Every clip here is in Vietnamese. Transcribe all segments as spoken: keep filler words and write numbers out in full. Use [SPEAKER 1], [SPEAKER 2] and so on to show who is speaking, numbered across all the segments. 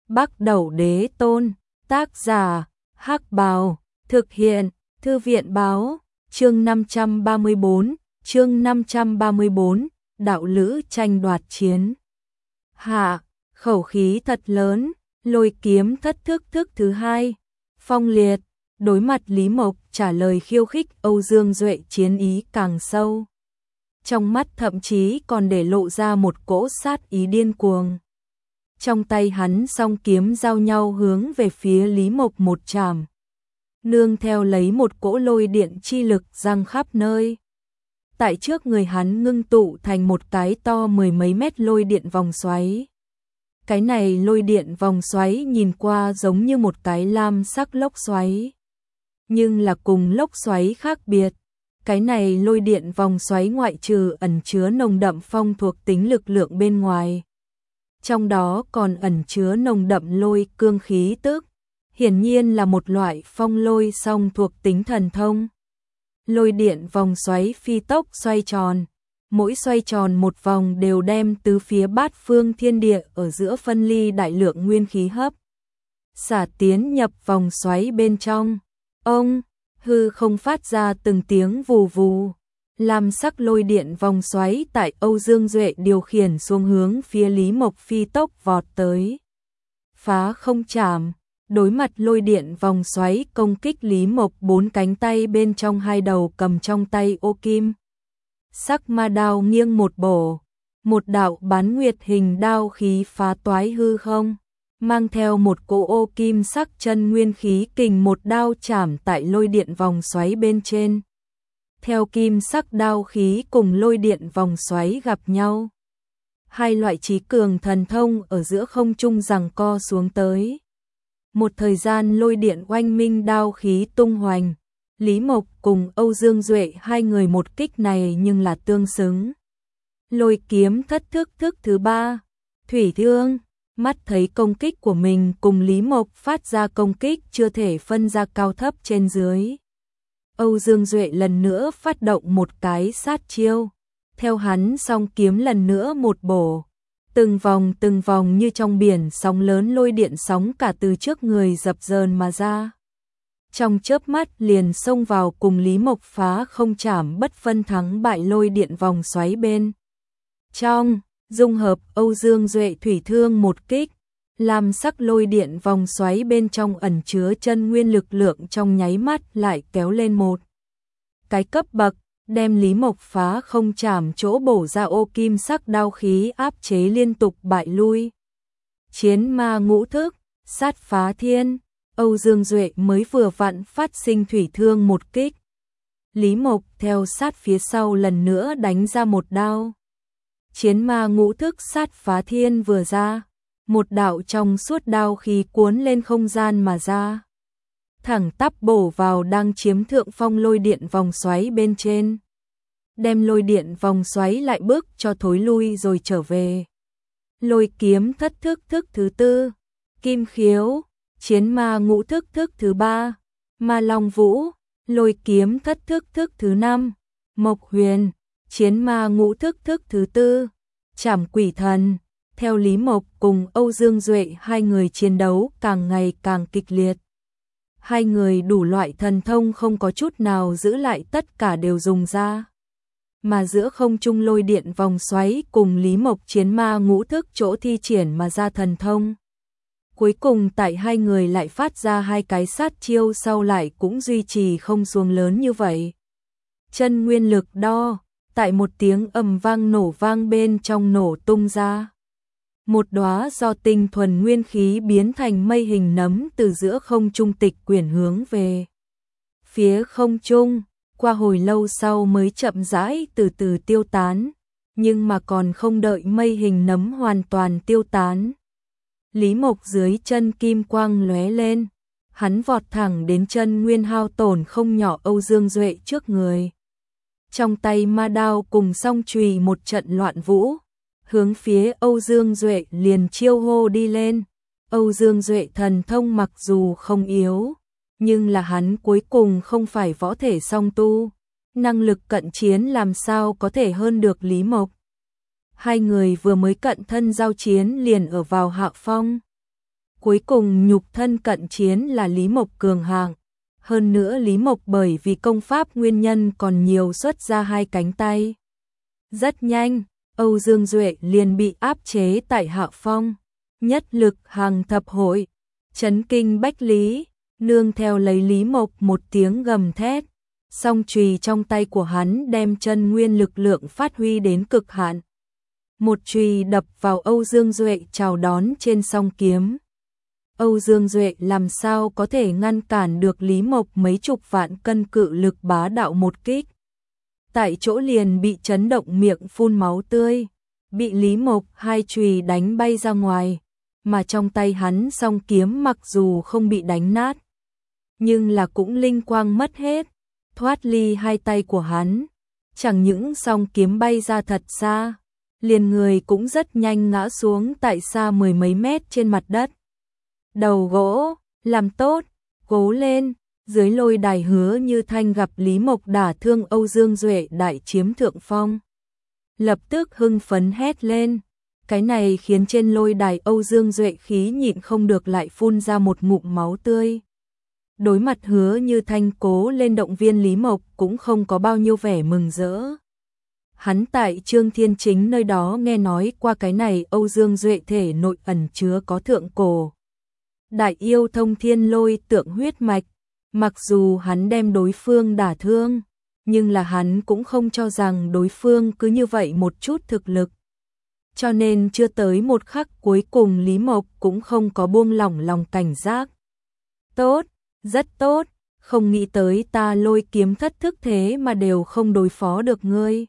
[SPEAKER 1] Bắc Đẩu Đế Tôn, tác giả, Hắc Bào, thực hiện, Thư viện báo, chương năm trăm ba mươi bốn, chương năm trăm ba mươi bốn, đạo lữ tranh đoạt chiến. Hạ, khẩu khí thật lớn, Lôi Kiếm thất thức thức thứ hai, phong liệt, đối mặt Lý Mộc trả lời khiêu khích Âu Dương Duệ chiến ý càng sâu. Trong mắt thậm chí còn để lộ ra một cỗ sát ý điên cuồng. Trong tay hắn song kiếm giao nhau hướng về phía Lý Mộc một chạm. Nương theo lấy một cỗ lôi điện chi lực giăng khắp nơi. Tại trước người hắn ngưng tụ thành một cái to mười mấy mét lôi điện vòng xoáy. Cái này lôi điện vòng xoáy nhìn qua giống như một cái lam sắc lốc xoáy. Nhưng là cùng lốc xoáy khác biệt. Cái này lôi điện vòng xoáy ngoại trừ ẩn chứa nồng đậm phong thuộc tính lực lượng bên ngoài. Trong đó còn ẩn chứa nồng đậm lôi cương khí tức. Hiển nhiên là một loại phong lôi song thuộc tính thần thông. Lôi điện vòng xoáy phi tốc xoay tròn. Mỗi xoay tròn một vòng đều đem tứ phía bát phương thiên địa ở giữa phân ly đại lượng nguyên khí hấp. Xả tiến nhập vòng xoáy bên trong. Ông, hư không phát ra từng tiếng vù vù. Lam sắc lôi điện vòng xoáy tại Âu Dương Duệ điều khiển xuống hướng phía Lý Mộc phi tốc vọt tới. Phá không chạm, đối mặt lôi điện vòng xoáy công kích Lý Mộc bốn cánh tay bên trong hai đầu cầm trong tay ô kim. Sắc ma đao nghiêng một bổ, một đạo bán nguyệt hình đao khí phá toái hư không, mang theo một cỗ ô kim sắc chân nguyên khí kình một đao chạm tại lôi điện vòng xoáy bên trên. Theo kim sắc đao khí cùng lôi điện vòng xoáy gặp nhau. Hai loại trí cường thần thông ở giữa không trung giằng co xuống tới. Một thời gian lôi điện oanh minh đao khí tung hoành. Lý Mộc cùng Âu Dương Duệ hai người một kích này nhưng là tương xứng. Lôi kiếm thất thức thức thứ ba. Thủy Thương, mắt thấy công kích của mình cùng Lý Mộc phát ra công kích chưa thể phân ra cao thấp trên dưới. Âu Dương Duệ lần nữa phát động một cái sát chiêu. Theo hắn song kiếm lần nữa một bổ. Từng vòng từng vòng như trong biển sóng lớn lôi điện sóng cả từ trước người dập dờn mà ra. Trong chớp mắt liền xông vào cùng Lý Mộc phá không chạm bất phân thắng bại lôi điện vòng xoáy bên. Trong, dung hợp Âu Dương Duệ thủy thương một kích. Làm sắc lôi điện vòng xoáy bên trong ẩn chứa chân nguyên lực lượng trong nháy mắt lại kéo lên một cái cấp bậc, đem Lý Mộc phá không chạm chỗ bổ ra ô kim sắc đao khí áp chế liên tục bại lui. Chiến ma ngũ thức, sát phá thiên, Âu Dương Duệ mới vừa vặn phát sinh thủy thương một kích. Lý Mộc theo sát phía sau lần nữa đánh ra một đao. Chiến ma ngũ thức sát phá thiên vừa ra. Một đạo trong suốt đao khí cuốn lên không gian mà ra. Thẳng tắp bổ vào đang chiếm thượng phong lôi điện vòng xoáy bên trên. Đem lôi điện vòng xoáy lại bước cho thối lui rồi trở về. Lôi kiếm thất thức thức thứ tư. Kim khiếu, chiến ma ngũ thức thức thứ ba. Ma Long Vũ, lôi kiếm thất thức thức thứ năm. Mộc Huyền, chiến ma ngũ thức thức thứ tư. Trảm Quỷ Thần. Theo Lý Mộc cùng Âu Dương Duệ hai người chiến đấu càng ngày càng kịch liệt. Hai người đủ loại thần thông không có chút nào giữ lại tất cả đều dùng ra. Mà giữa không trung lôi điện vòng xoáy cùng Lý Mộc chiến ma ngũ thức chỗ thi triển mà ra thần thông. Cuối cùng tại hai người lại phát ra hai cái sát chiêu sau lại cũng duy trì không xuống lớn như vậy. Chân nguyên lực đo, tại một tiếng ầm vang nổ vang bên trong nổ tung ra. Một đóa do tinh thuần nguyên khí biến thành mây hình nấm từ giữa không trung tịch quyển hướng về phía không trung, qua hồi lâu sau mới chậm rãi từ từ tiêu tán, nhưng mà còn không đợi mây hình nấm hoàn toàn tiêu tán. Lý Mộc dưới chân kim quang lóe lên, hắn vọt thẳng đến chân nguyên hao tổn không nhỏ Âu Dương Duệ trước người. Trong tay ma đao cùng song chùy một trận loạn vũ. Hướng phía Âu Dương Duệ liền chiêu hô đi lên. Âu Dương Duệ thần thông mặc dù không yếu, nhưng là hắn cuối cùng không phải võ thể song tu. Năng lực cận chiến làm sao có thể hơn được Lý Mộc. Hai người vừa mới cận thân giao chiến liền ở vào hạ phong. Cuối cùng nhục thân cận chiến là Lý Mộc cường hạng. Hơn nữa Lý Mộc bởi vì công pháp nguyên nhân còn nhiều xuất ra hai cánh tay. Rất nhanh, Âu Dương Duệ liền bị áp chế tại hạ phong. Nhất lực hàng thập hội, chấn kinh bách lý, nương theo lấy Lý Mộc một tiếng gầm thét. Song chùy trong tay của hắn đem chân nguyên lực lượng phát huy đến cực hạn. Một chùy đập vào Âu Dương Duệ chào đón trên song kiếm. Âu Dương Duệ làm sao có thể ngăn cản được Lý Mộc mấy chục vạn cân cự lực bá đạo một kích. Tại chỗ liền bị chấn động miệng phun máu tươi, bị Lý Mộc hai chùy đánh bay ra ngoài, mà trong tay hắn song kiếm mặc dù không bị đánh nát, nhưng là cũng linh quang mất hết, thoát ly hai tay của hắn, chẳng những song kiếm bay ra thật xa, liền người cũng rất nhanh ngã xuống tại xa mười mấy mét trên mặt đất. Đầu gỗ, làm tốt, cố lên, dưới lôi đài Hứa Như Thanh gặp Lý Mộc đả thương Âu Dương Duệ đại chiếm thượng phong. Lập tức hưng phấn hét lên, cái này khiến trên lôi đài Âu Dương Duệ khí nhịn không được lại phun ra một ngụm máu tươi. Đối mặt Hứa Như Thanh cố lên động viên Lý Mộc cũng không có bao nhiêu vẻ mừng rỡ. Hắn tại Trương Thiên Chính nơi đó nghe nói qua cái này Âu Dương Duệ thể nội ẩn chứa có thượng cổ đại yêu thông thiên lôi tượng huyết mạch, mặc dù hắn đem đối phương đả thương, nhưng là hắn cũng không cho rằng đối phương cứ như vậy một chút thực lực. Cho nên chưa tới một khắc cuối cùng Lý Mộc cũng không có buông lỏng lòng cảnh giác. Tốt, rất tốt, không nghĩ tới ta lôi kiếm thất thức thế mà đều không đối phó được ngươi.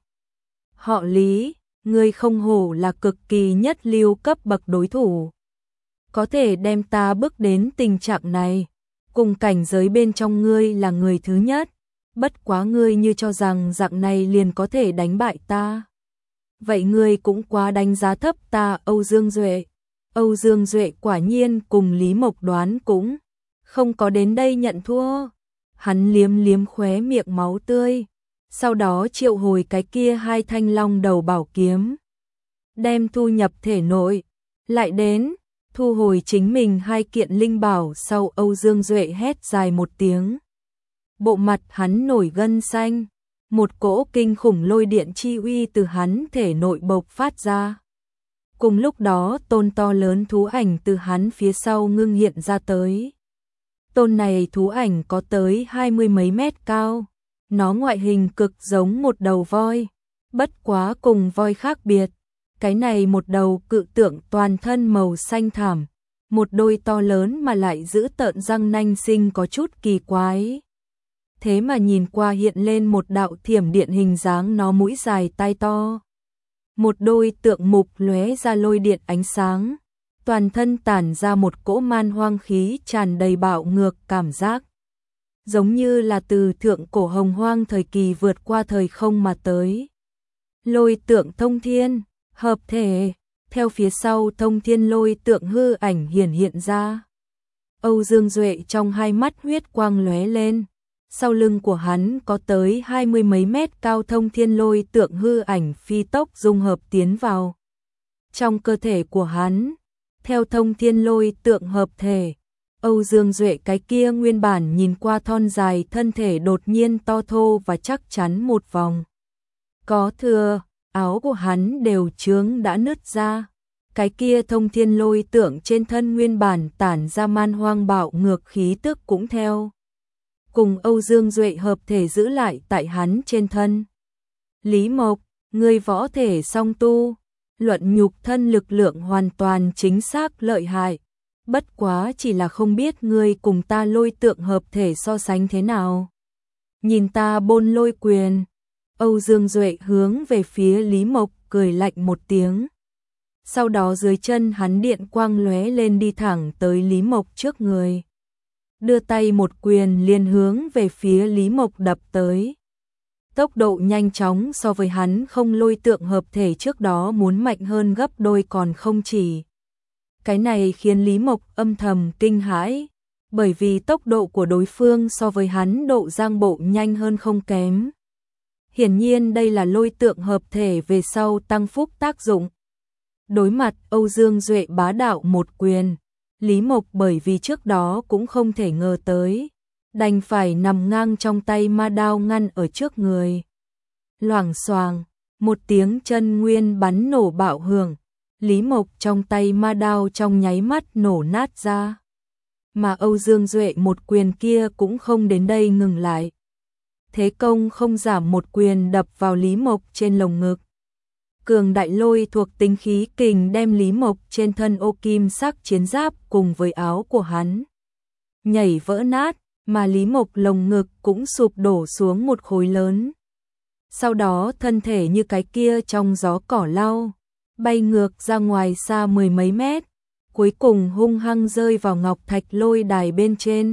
[SPEAKER 1] Họ Lý, ngươi không hổ là cực kỳ nhất lưu cấp bậc đối thủ. Có thể đem ta bước đến tình trạng này, cùng cảnh giới bên trong ngươi là người thứ nhất, bất quá ngươi như cho rằng dạng này liền có thể đánh bại ta. Vậy ngươi cũng quá đánh giá thấp ta Âu Dương Duệ. Âu Dương Duệ quả nhiên cùng Lý Mộc đoán cũng không có đến đây nhận thua. Hắn liếm liếm khóe miệng máu tươi, sau đó triệu hồi cái kia hai thanh long đầu bảo kiếm, đem thu nhập thể nội, lại đến thu hồi chính mình hai kiện linh bảo sau Âu Dương Duệ hét dài một tiếng. Bộ mặt hắn nổi gân xanh, một cỗ kinh khủng lôi điện chi uy từ hắn thể nội bộc phát ra. Cùng lúc đó tôn to lớn thú ảnh từ hắn phía sau ngưng hiện ra tới. Tôn này thú ảnh có tới hai mươi mấy mét cao, nó ngoại hình cực giống một đầu voi, bất quá cùng voi khác biệt. Cái này một đầu cự tượng toàn thân màu xanh thảm, một đôi to lớn mà lại giữ tợn răng nanh sinh có chút kỳ quái. Thế mà nhìn qua hiện lên một đạo thiểm điện hình dáng nó mũi dài tai to. Một đôi tượng mục lóe ra lôi điện ánh sáng, toàn thân tản ra một cỗ man hoang khí tràn đầy bạo ngược cảm giác. Giống như là từ thượng cổ hồng hoang thời kỳ vượt qua thời không mà tới. Lôi tượng thông thiên, hợp thể, theo phía sau thông thiên lôi tượng hư ảnh hiển hiện ra. Âu Dương Duệ trong hai mắt huyết quang lóe lên, sau lưng của hắn có tới hai mươi mấy mét cao thông thiên lôi tượng hư ảnh phi tốc dung hợp tiến vào trong cơ thể của hắn. Theo thông thiên lôi tượng hợp thể, Âu Dương Duệ cái kia nguyên bản nhìn qua thon dài thân thể đột nhiên to thô và chắc chắn một vòng. Có thừa, áo của hắn đều chướng đã nứt ra. Cái kia thông thiên lôi tượng trên thân nguyên bản tản ra man hoang bạo ngược khí tức cũng theo cùng Âu Dương Duệ hợp thể giữ lại tại hắn trên thân. Lý Mộc, ngươi võ thể song tu, luận nhục thân lực lượng hoàn toàn chính xác lợi hại. Bất quá chỉ là không biết ngươi cùng ta lôi tượng hợp thể so sánh thế nào. Nhìn ta bôn lôi quyền. Âu Dương Duệ hướng về phía Lý Mộc cười lạnh một tiếng. Sau đó dưới chân hắn điện quang lóe lên đi thẳng tới Lý Mộc trước người. Đưa tay một quyền liền hướng về phía Lý Mộc đập tới. Tốc độ nhanh chóng so với hắn không lôi tượng hợp thể trước đó muốn mạnh hơn gấp đôi còn không chỉ. Cái này khiến Lý Mộc âm thầm kinh hãi, bởi vì tốc độ của đối phương so với hắn độ giang bộ nhanh hơn không kém. Hiển nhiên đây là lôi tượng hợp thể về sau tăng phúc tác dụng. Đối mặt Âu Dương Duệ bá đạo một quyền, Lý Mộc bởi vì trước đó cũng không thể ngờ tới, đành phải nằm ngang trong tay ma đao ngăn ở trước người. Loảng xoàng, một tiếng chân nguyên bắn nổ bạo hưởng, Lý Mộc trong tay ma đao trong nháy mắt nổ nát ra. Mà Âu Dương Duệ một quyền kia cũng không đến đây ngừng lại. Thế công không giảm một quyền đập vào Lý Mộc trên lồng ngực. Cường đại lôi thuộc tính khí kình đem Lý Mộc trên thân ô kim sắc chiến giáp cùng với áo của hắn nhảy vỡ nát, mà Lý Mộc lồng ngực cũng sụp đổ xuống một khối lớn. Sau đó thân thể như cái kia trong gió cỏ lau, bay ngược ra ngoài xa mười mấy mét, cuối cùng hung hăng rơi vào ngọc thạch lôi đài bên trên.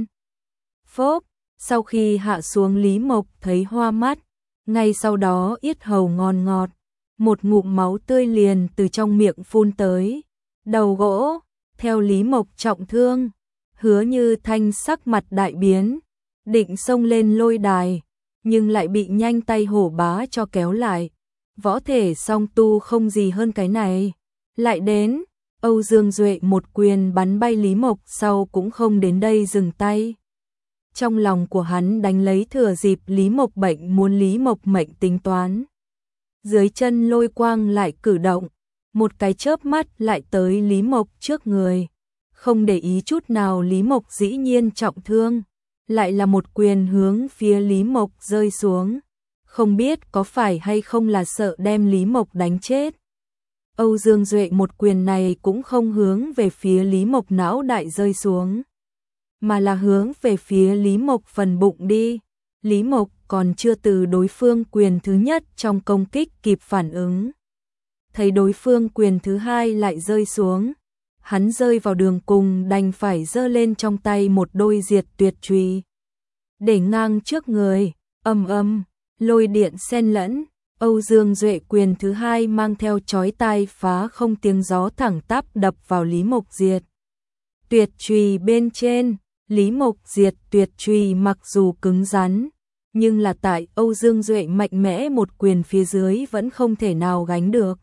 [SPEAKER 1] Phốp, sau khi hạ xuống Lý Mộc thấy hoa mắt, ngay sau đó yết hầu ngon ngọt, một ngụm máu tươi liền từ trong miệng phun tới. Đầu gỗ, theo Lý Mộc trọng thương, Hứa Như Thanh sắc mặt đại biến, định xông lên lôi đài, nhưng lại bị nhanh tay hổ bá cho kéo lại. Võ thể song tu không gì hơn cái này. Lại đến, Âu Dương Duệ một quyền bắn bay Lý Mộc sau cũng không đến đây dừng tay. Trong lòng của hắn đánh lấy thừa dịp Lý Mộc bệnh muốn Lý Mộc mệnh tính toán. Dưới chân lôi quang lại cử động, một cái chớp mắt lại tới Lý Mộc trước người. Không để ý chút nào Lý Mộc dĩ nhiên trọng thương, lại là một quyền hướng phía Lý Mộc rơi xuống. Không biết có phải hay không là sợ đem Lý Mộc đánh chết. Âu Dương Duệ một quyền này cũng không hướng về phía Lý Mộc não đại rơi xuống, mà là hướng về phía Lý Mộc phần bụng đi. Lý Mộc còn chưa từ đối phương quyền thứ nhất trong công kích kịp phản ứng. Thấy đối phương quyền thứ hai lại rơi xuống, hắn rơi vào đường cùng đành phải giơ lên trong tay một đôi diệt tuyệt chùy, để ngang trước người, ầm ầm, lôi điện xen lẫn. Âu Dương Duệ quyền thứ hai mang theo chói tai phá không tiếng gió thẳng tắp đập vào Lý Mộc diệt tuyệt chùy bên trên. Lý Mộc diệt tuyệt chùy mặc dù cứng rắn, nhưng là tại Âu Dương Duệ mạnh mẽ một quyền phía dưới vẫn không thể nào gánh được.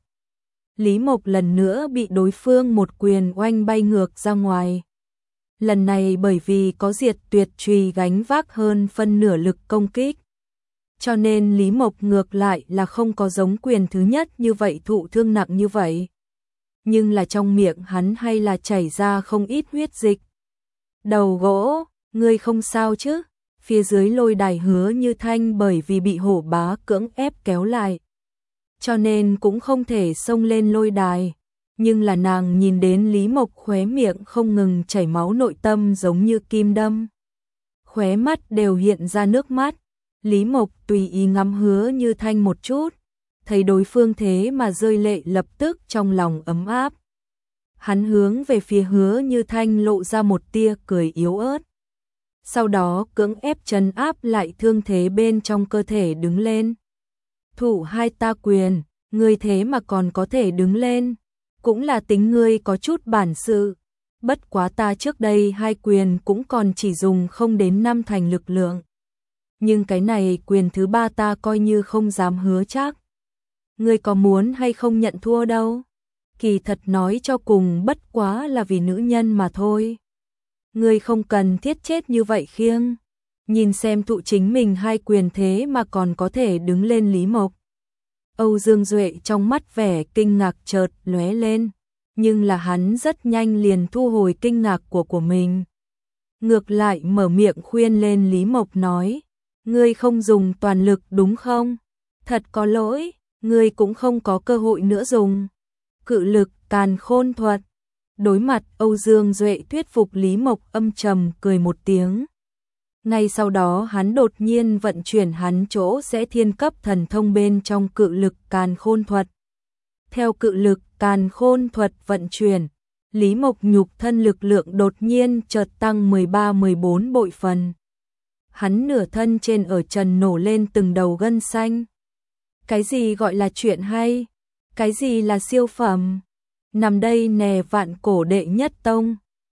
[SPEAKER 1] Lý Mộc lần nữa bị đối phương một quyền oanh bay ngược ra ngoài. Lần này bởi vì có diệt tuyệt chùy gánh vác hơn phân nửa lực công kích, cho nên Lý Mộc ngược lại là không có giống quyền thứ nhất như vậy thụ thương nặng như vậy. Nhưng là trong miệng hắn hay là chảy ra không ít huyết dịch. Đầu gỗ, ngươi không sao chứ? Phía dưới lôi đài Hứa Như Thanh bởi vì bị hổ bá cưỡng ép kéo lại, cho nên cũng không thể xông lên lôi đài. Nhưng là nàng nhìn đến Lý Mộc khóe miệng không ngừng chảy máu, nội tâm giống như kim đâm, khóe mắt đều hiện ra nước mắt. Lý Mộc tùy ý ngắm Hứa Như Thanh một chút, thấy đối phương thế mà rơi lệ lập tức trong lòng ấm áp. Hắn hướng về phía Hứa Như Thanh lộ ra một tia cười yếu ớt. Sau đó cưỡng ép trấn áp lại thương thế bên trong cơ thể, đứng lên. Thủ hai ta quyền, ngươi thế mà còn có thể đứng lên, cũng là tính ngươi có chút bản sự. Bất quá ta trước đây hai quyền cũng còn chỉ dùng không đến năm thành lực lượng. Nhưng cái này quyền thứ ba ta coi như không dám hứa chắc. Ngươi có muốn hay không nhận thua đâu. Kỳ thật nói cho cùng bất quá là vì nữ nhân mà thôi. Ngươi không cần thiết chết như vậy khiêng. Nhìn xem thụ chính mình hai quyền thế mà còn có thể đứng lên Lý Mộc. Âu Dương Duệ trong mắt vẻ kinh ngạc chợt lóe lên, nhưng là hắn rất nhanh liền thu hồi kinh ngạc của của mình. Ngược lại mở miệng khuyên lên Lý Mộc nói, ngươi không dùng toàn lực đúng không? Thật có lỗi, ngươi cũng không có cơ hội nữa dùng cự lực càn khôn thuật. Đối mặt Âu Dương Duệ thuyết phục, Lý Mộc âm trầm cười một tiếng. Ngay sau đó hắn đột nhiên vận chuyển hắn chỗ sẽ thiên cấp thần thông bên trong cự lực càn khôn thuật. Theo cự lực càn khôn thuật vận chuyển, Lý Mộc nhục thân lực lượng đột nhiên chợt tăng mười ba mười bốn bội phần. Hắn nửa thân trên ở trần nổ lên từng đầu gân xanh. Cái gì gọi là chuyện hay? Cái gì là siêu phẩm? Nằm đây nè vạn cổ đệ nhất tông.